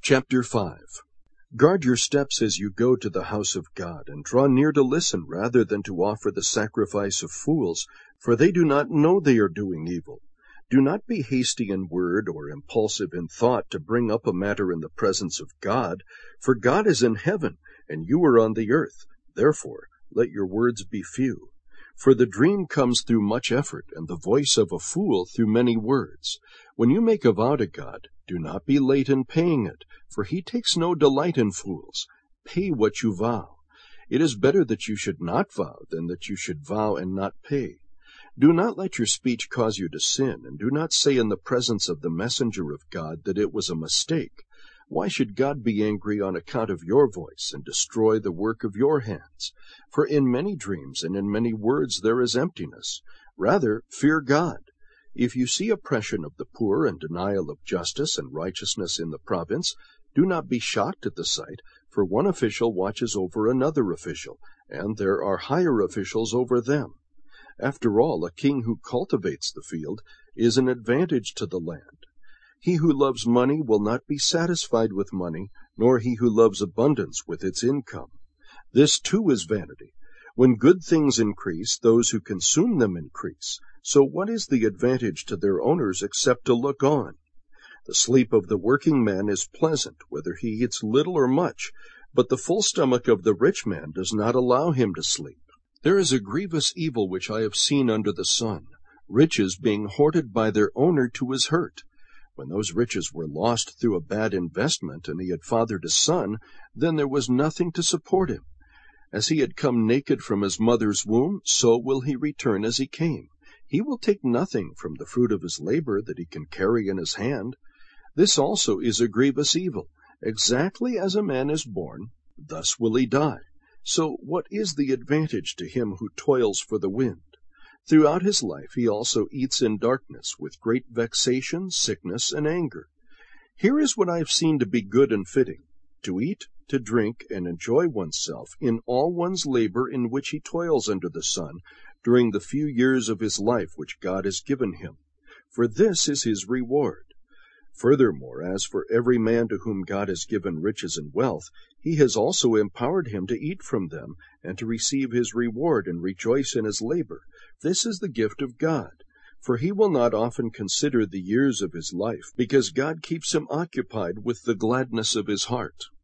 Chapter 5. Guard your steps as you go to the house of God, and draw near to listen rather than to offer the sacrifice of fools, for they do not know they are doing evil. Do not be hasty in word or impulsive in thought to bring up a matter in the presence of God, for God is in heaven, and you are on the earth. Therefore, let your words be few. For the dream comes through much effort, and the voice of a fool through many words. When you make a vow to God, do not be late in paying it, for he takes no delight in fools. Pay what you vow. It is better that you should not vow than that you should vow and not pay. Do not let your speech cause you to sin, and do not say in the presence of the messenger of God that it was a mistake. Why should God be angry on account of your voice and destroy the work of your hands? For in many dreams and in many words there is emptiness. Rather, fear God. If you see oppression of the poor and denial of justice and righteousness in the province, do not be shocked at the sight, for one official watches over another official, and there are higher officials over them. After all, a king who cultivates the field is an advantage to the land. He who loves money will not be satisfied with money, nor he who loves abundance with its income. This too is vanity. When good things increase, those who consume them increase. So what is the advantage to their owners except to look on? The sleep of the working man is pleasant, whether he eats little or much, but the full stomach of the rich man does not allow him to sleep. There is a grievous evil which I have seen under the sun, riches being hoarded by their owner to his hurt. When those riches were lost through a bad investment, and he had fathered a son, then there was nothing to support him. As he had come naked from his mother's womb, so will he return as he came. He will take nothing from the fruit of his labor that he can carry in his hand. This also is a grievous evil. Exactly as a man is born, thus will he die. So what is the advantage to him who toils for the wind? Throughout his life he also eats in darkness, with great vexation, sickness, and anger. Here is what I have seen to be good and fitting, to eat, to drink, and enjoy oneself in all one's labor in which he toils under the sun, during the few years of his life which God has given him. For this is his reward. Furthermore, as for every man to whom God has given riches and wealth, he has also empowered him to eat from them, and to receive his reward and rejoice in his labor. This is the gift of God. For he will not often consider the years of his life, because God keeps him occupied with the gladness of his heart.